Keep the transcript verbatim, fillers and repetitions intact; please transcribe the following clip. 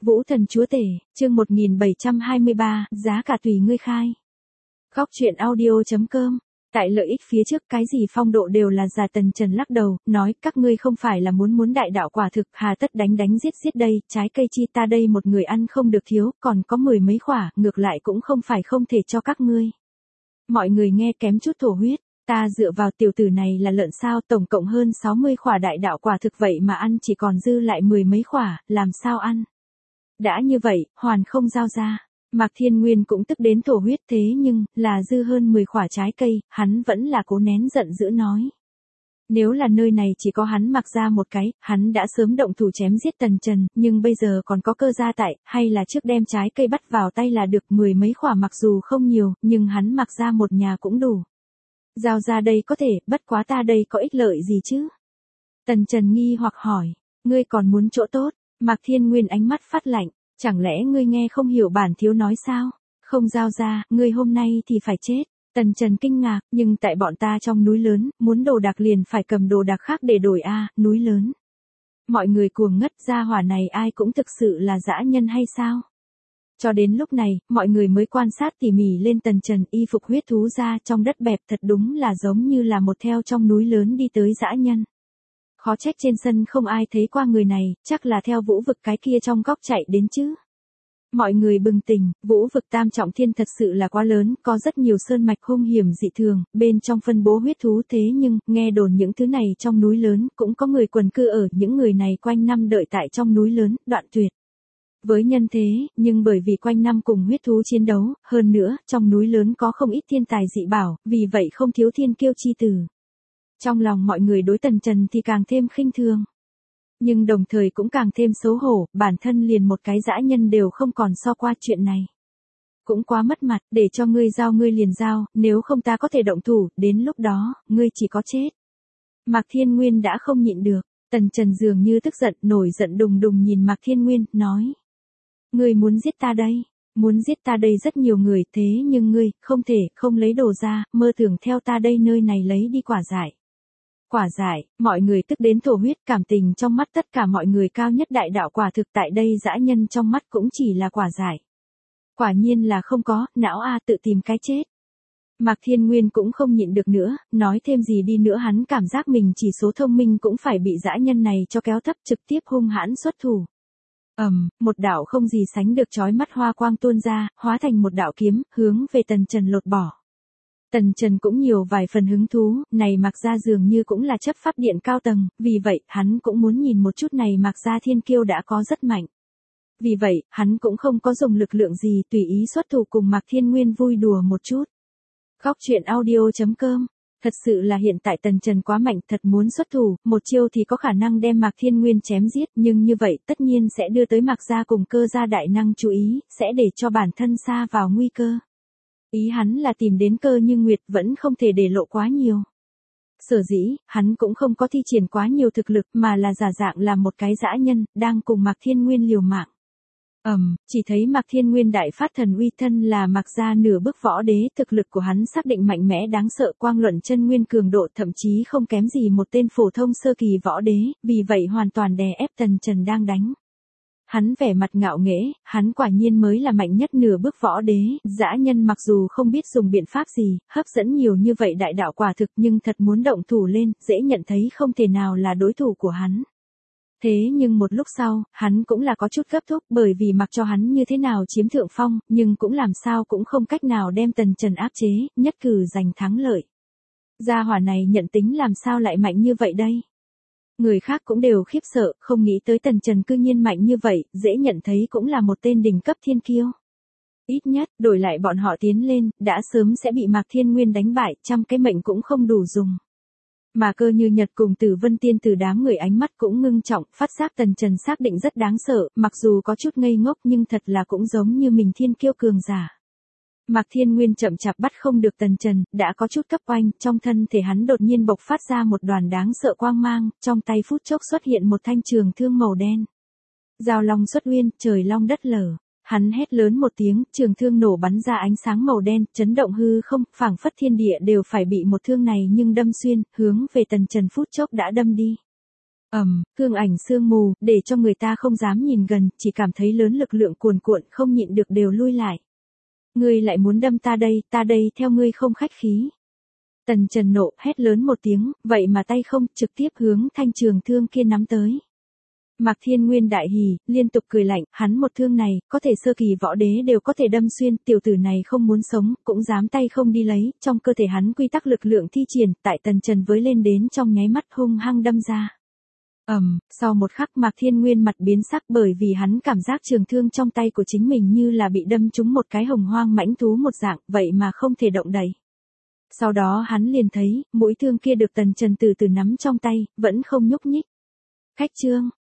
Vũ thần chúa tể, chương một nghìn bảy trăm hai mươi ba, giá cả tùy ngươi khai. Góc truyện audio chấm com. Tại lợi ích phía trước cái gì phong độ đều là giả. Tần Trần lắc đầu, nói các ngươi không phải là muốn muốn đại đạo quả thực, hà tất đánh đánh giết giết đây, trái cây chi ta đây một người ăn không được thiếu, còn có mười mấy khỏa, ngược lại cũng không phải không thể cho các ngươi. Mọi người nghe kém chút thổ huyết, ta dựa vào tiểu tử này là lợn sao, tổng cộng hơn sáu mươi khỏa đại đạo quả thực vậy mà ăn chỉ còn dư lại mười mấy khỏa, làm sao ăn? Đã như vậy, hoàn không giao ra. Mạc Thiên Nguyên cũng tức đến thổ huyết, thế nhưng, là dư hơn mười khỏa trái cây, hắn vẫn là cố nén giận dữ nói. Nếu là nơi này chỉ có hắn Mạc gia một cái, hắn đã sớm động thủ chém giết Tần Trần, nhưng bây giờ còn có cơ gia tại, hay là trước đem trái cây bắt vào tay là được. Mười mấy khỏa mặc dù không nhiều, nhưng hắn Mạc gia một nhà cũng đủ. Giao ra đây có thể, bất quá ta đây có ích lợi gì chứ? Tần Trần nghi hoặc hỏi, ngươi còn muốn chỗ tốt? Mạc Thiên Nguyên ánh mắt phát lạnh, chẳng lẽ ngươi nghe không hiểu bản thiếu nói sao? Không giao ra, ngươi hôm nay thì phải chết. Tần Trần kinh ngạc, nhưng tại bọn ta trong núi lớn, muốn đồ đạc liền phải cầm đồ đạc khác để đổi a, núi lớn. Mọi người cuồng ngất, gia hỏa này ai cũng thực sự là dã nhân hay sao? Cho đến lúc này, mọi người mới quan sát tỉ mỉ lên Tần Trần, y phục huyết thú ra trong đất bẹp thật đúng là giống như là một theo trong núi lớn đi tới dã nhân. Khó trách trên sân không ai thấy qua người này, chắc là theo vũ vực cái kia trong góc chạy đến chứ. Mọi người bừng tỉnh, vũ vực tam trọng thiên thật sự là quá lớn, có rất nhiều sơn mạch hung hiểm dị thường, bên trong phân bố huyết thú, thế nhưng, nghe đồn những thứ này trong núi lớn, cũng có người quần cư ở, những người này quanh năm đợi tại trong núi lớn, đoạn tuyệt với nhân thế, nhưng bởi vì quanh năm cùng huyết thú chiến đấu, hơn nữa, trong núi lớn có không ít thiên tài dị bảo, vì vậy không thiếu thiên kiêu chi tử. Trong lòng mọi người đối Tần Trần thì càng thêm khinh thường. Nhưng đồng thời cũng càng thêm xấu hổ, bản thân liền một cái dã nhân đều không còn so qua chuyện này. Cũng quá mất mặt, để cho ngươi giao ngươi liền giao, nếu không ta có thể động thủ, đến lúc đó, ngươi chỉ có chết. Mạc Thiên Nguyên đã không nhịn được, Tần Trần dường như tức giận, nổi giận đùng đùng nhìn Mạc Thiên Nguyên, nói. Ngươi muốn giết ta đây, muốn giết ta đây rất nhiều người, thế nhưng ngươi, không thể, không lấy đồ ra, mơ tưởng theo ta đây nơi này lấy đi quả dại. Quả dại, mọi người tức đến thổ huyết, cảm tình trong mắt tất cả mọi người cao nhất đại đạo quả thực tại đây dã nhân trong mắt cũng chỉ là quả dại. Quả nhiên là không có, não a tự tìm cái chết. Mạc Thiên Nguyên cũng không nhịn được nữa, nói thêm gì đi nữa hắn cảm giác mình chỉ số thông minh cũng phải bị dã nhân này cho kéo thấp, trực tiếp hung hãn xuất thủ. Ầm, um, một đạo không gì sánh được chói mắt hoa quang tuôn ra, hóa thành một đạo kiếm, hướng về Tần Trần lột bỏ. Tần Trần cũng nhiều vài phần hứng thú, này Mạc gia dường như cũng là chấp pháp điện cao tầng, vì vậy, hắn cũng muốn nhìn một chút này Mạc gia thiên kiêu đã có rất mạnh. Vì vậy, hắn cũng không có dùng lực lượng gì, tùy ý xuất thủ cùng Mạc Thiên Nguyên vui đùa một chút. Góc truyện audio chấm com. Thật sự là hiện tại Tần Trần quá mạnh, thật muốn xuất thủ, một chiêu thì có khả năng đem Mạc Thiên Nguyên chém giết, nhưng như vậy tất nhiên sẽ đưa tới Mạc gia cùng Cơ gia đại năng chú ý, sẽ để cho bản thân sa vào nguy cơ. Ý hắn là tìm đến Cơ Như Nguyệt vẫn không thể để lộ quá nhiều. Sở dĩ, hắn cũng không có thi triển quá nhiều thực lực mà là giả dạng làm một cái dã nhân, đang cùng Mạc Thiên Nguyên liều mạng. Ầm, um, chỉ thấy Mạc Thiên Nguyên đại phát thần uy, thân là Mạc gia nửa bước võ đế, thực lực của hắn xác định mạnh mẽ đáng sợ, quang luận chân nguyên cường độ thậm chí không kém gì một tên phổ thông sơ kỳ võ đế, vì vậy hoàn toàn đè ép Tần Trần đang đánh. Hắn vẻ mặt ngạo nghễ, hắn quả nhiên mới là mạnh nhất nửa bước võ đế, dã nhân mặc dù không biết dùng biện pháp gì, hấp dẫn nhiều như vậy đại đạo quả thực nhưng thật muốn động thủ lên, dễ nhận thấy không thể nào là đối thủ của hắn. Thế nhưng một lúc sau, hắn cũng là có chút gấp thúc, bởi vì mặc cho hắn như thế nào chiếm thượng phong, nhưng cũng làm sao cũng không cách nào đem Tần Trần áp chế, nhất cử giành thắng lợi. Gia hỏa này nhận tính làm sao lại mạnh như vậy đây? Người khác cũng đều khiếp sợ, không nghĩ tới Tần Trần cư nhiên mạnh như vậy, dễ nhận thấy cũng là một tên đỉnh cấp thiên kiêu. Ít nhất, đổi lại bọn họ tiến lên, đã sớm sẽ bị Mạc Thiên Nguyên đánh bại, trăm cái mệnh cũng không đủ dùng. Mà Cơ Như Nhật cùng Tử Vân Tiên từ đám người ánh mắt cũng ngưng trọng, phát giác Tần Trần xác định rất đáng sợ, mặc dù có chút ngây ngốc nhưng thật là cũng giống như mình thiên kiêu cường giả. Mạc Thiên Nguyên chậm chạp bắt không được Tần Trần, đã có chút cấp oanh, trong thân thể hắn đột nhiên bộc phát ra một đoàn đáng sợ quang mang, trong tay phút chốc xuất hiện một thanh trường thương màu đen. Giao long xuất uyên, trời long đất lở. Hắn hét lớn một tiếng, trường thương nổ bắn ra ánh sáng màu đen, chấn động hư không, phảng phất thiên địa đều phải bị một thương này nhưng đâm xuyên, hướng về Tần Trần phút chốc đã đâm đi. Ầm, thương ảnh sương mù, để cho người ta không dám nhìn gần, chỉ cảm thấy lớn lực lượng cuồn cuộn, không nhịn được đều lui lại. Ngươi lại muốn đâm ta đây, ta đây theo ngươi không khách khí. Tần Trần nộ, hét lớn một tiếng, vậy mà tay không, trực tiếp hướng thanh trường thương kia nắm tới. Mạc Thiên Nguyên đại hỉ, liên tục cười lạnh, hắn một thương này, có thể sơ kỳ võ đế đều có thể đâm xuyên, tiểu tử này không muốn sống, cũng dám tay không đi lấy, trong cơ thể hắn quy tắc lực lượng thi triển, tại Tần Trần với lên đến trong nháy mắt hung hăng đâm ra. Ầm, um, sau một khắc Mạc Thiên Nguyên mặt biến sắc bởi vì hắn cảm giác trường thương trong tay của chính mình như là bị đâm trúng một cái hồng hoang mãnh thú một dạng, vậy mà không thể động đậy. Sau đó hắn liền thấy, mũi thương kia được Tần Trần từ từ nắm trong tay, vẫn không nhúc nhích. Khách trương,